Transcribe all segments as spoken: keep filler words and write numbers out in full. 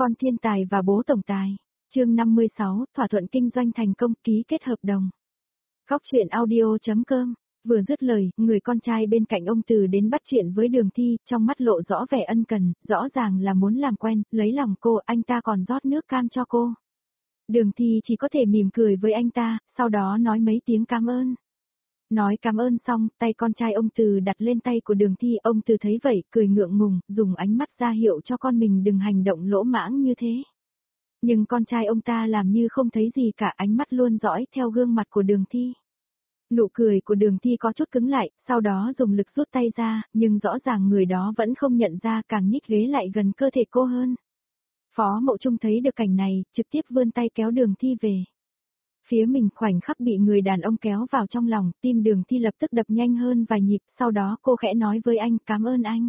Con thiên tài và bố tổng tài. Chương năm mươi sáu, thỏa thuận kinh doanh thành công, ký kết hợp đồng. Góc truyện audio.com. Vừa dứt lời, người con trai bên cạnh ông Từ đến bắt chuyện với Đường Thi, trong mắt lộ rõ vẻ ân cần, rõ ràng là muốn làm quen, lấy lòng cô, anh ta còn rót nước cam cho cô. Đường Thi chỉ có thể mỉm cười với anh ta, sau đó nói mấy tiếng cảm ơn. Nói cảm ơn xong, tay con trai ông Từ đặt lên tay của Đường Thi, ông Từ thấy vậy, cười ngượng ngùng, dùng ánh mắt ra hiệu cho con mình đừng hành động lỗ mãng như thế. Nhưng con trai ông ta làm như không thấy gì cả, ánh mắt luôn dõi theo gương mặt của Đường Thi. Nụ cười của Đường Thi có chút cứng lại, sau đó dùng lực rút tay ra, nhưng rõ ràng người đó vẫn không nhận ra, càng nhích ghế lại gần cơ thể cô hơn. Phó Mậu Trung thấy được cảnh này, trực tiếp vươn tay kéo Đường Thi về. Phía mình khoảnh khắc bị người đàn ông kéo vào trong lòng, tim Đường Thi lập tức đập nhanh hơn vài nhịp, sau đó cô khẽ nói với anh, cảm ơn anh.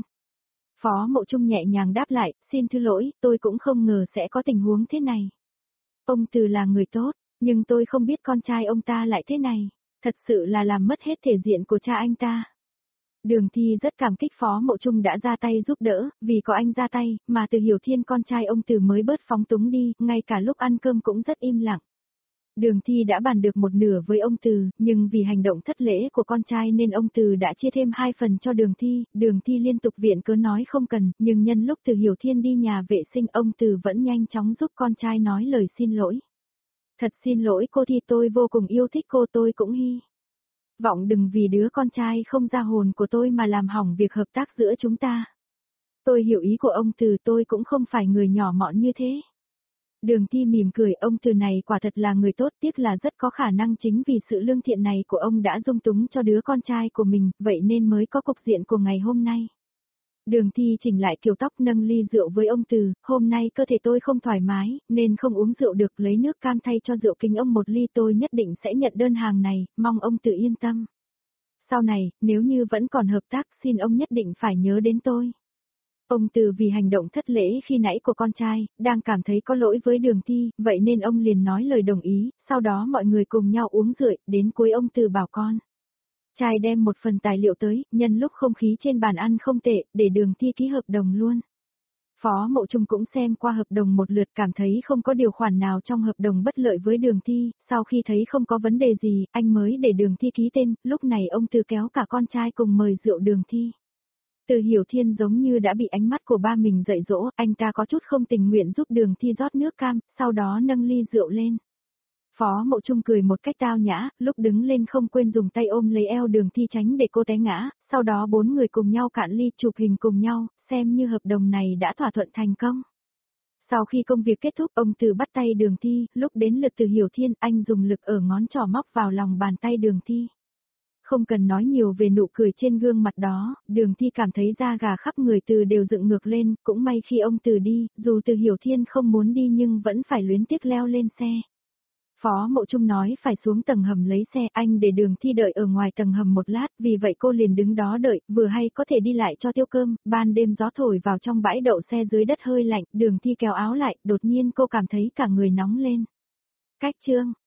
Phó Mậu Trung nhẹ nhàng đáp lại, xin thứ lỗi, tôi cũng không ngờ sẽ có tình huống thế này. Ông Từ là người tốt, nhưng tôi không biết con trai ông ta lại thế này, thật sự là làm mất hết thể diện của cha anh ta. Đường Thi rất cảm kích Phó Mậu Trung đã ra tay giúp đỡ, vì có anh ra tay, mà Từ Hiểu Thiên con trai ông Từ mới bớt phóng túng đi, ngay cả lúc ăn cơm cũng rất im lặng. Đường Thi đã bàn được một nửa với ông Từ, nhưng vì hành động thất lễ của con trai nên ông Từ đã chia thêm hai phần cho Đường Thi, Đường Thi liên tục viện cớ nói không cần, nhưng nhân lúc Từ Hiểu Thiên đi nhà vệ sinh ông Từ vẫn nhanh chóng giúp con trai nói lời xin lỗi. Thật xin lỗi cô Thi, tôi vô cùng yêu thích cô, tôi cũng hy vọng đừng vì đứa con trai không ra hồn của tôi mà làm hỏng việc hợp tác giữa chúng ta. Tôi hiểu ý của ông Từ, tôi cũng không phải người nhỏ mọn như thế. Đường Thi mỉm cười, ông Từ này quả thật là người tốt, tiếc là rất có khả năng chính vì sự lương thiện này của ông đã dung túng cho đứa con trai của mình, vậy nên mới có cục diện của ngày hôm nay. Đường Thi chỉnh lại kiểu tóc, nâng ly rượu với ông Từ, hôm nay cơ thể tôi không thoải mái, nên không uống rượu được, lấy nước cam thay cho rượu, kính ông một ly, tôi nhất định sẽ nhận đơn hàng này, mong ông Từ yên tâm. Sau này, nếu như vẫn còn hợp tác, xin ông nhất định phải nhớ đến tôi. Ông Từ vì hành động thất lễ khi nãy của con trai, đang cảm thấy có lỗi với Đường Thi, vậy nên ông liền nói lời đồng ý, sau đó mọi người cùng nhau uống rượu, đến cuối ông Từ bảo con trai đem một phần tài liệu tới, nhân lúc không khí trên bàn ăn không tệ, để Đường Thi ký hợp đồng luôn. Phó Mậu Trung cũng xem qua hợp đồng một lượt, cảm thấy không có điều khoản nào trong hợp đồng bất lợi với Đường Thi, sau khi thấy không có vấn đề gì, anh mới để Đường Thi ký tên, lúc này ông Từ kéo cả con trai cùng mời rượu Đường Thi. Từ Hiểu Thiên giống như đã bị ánh mắt của ba mình dạy dỗ, anh ta có chút không tình nguyện giúp Đường Thi rót nước cam, sau đó nâng ly rượu lên. Phó Mậu Trung cười một cách tao nhã, lúc đứng lên không quên dùng tay ôm lấy eo Đường Thi tránh để cô té ngã, sau đó bốn người cùng nhau cạn ly chụp hình cùng nhau, xem như hợp đồng này đã thỏa thuận thành công. Sau khi công việc kết thúc, ông Từ bắt tay Đường Thi, lúc đến lượt Từ Hiểu Thiên, anh dùng lực ở ngón trỏ móc vào lòng bàn tay Đường Thi. Không cần nói nhiều về nụ cười trên gương mặt đó, Đường Thi cảm thấy da gà khắp người Từ đều dựng ngược lên, cũng may khi ông Từ đi, dù Từ Hiểu Thiên không muốn đi nhưng vẫn phải luyến tiếc leo lên xe. Phó Mậu Trung nói phải xuống tầng hầm lấy xe, anh để Đường Thi đợi ở ngoài tầng hầm một lát, vì vậy cô liền đứng đó đợi, vừa hay có thể đi lại cho tiêu cơm, ban đêm gió thổi vào trong bãi đậu xe dưới đất hơi lạnh, Đường Thi kéo áo lại, đột nhiên cô cảm thấy cả người nóng lên. Cách chương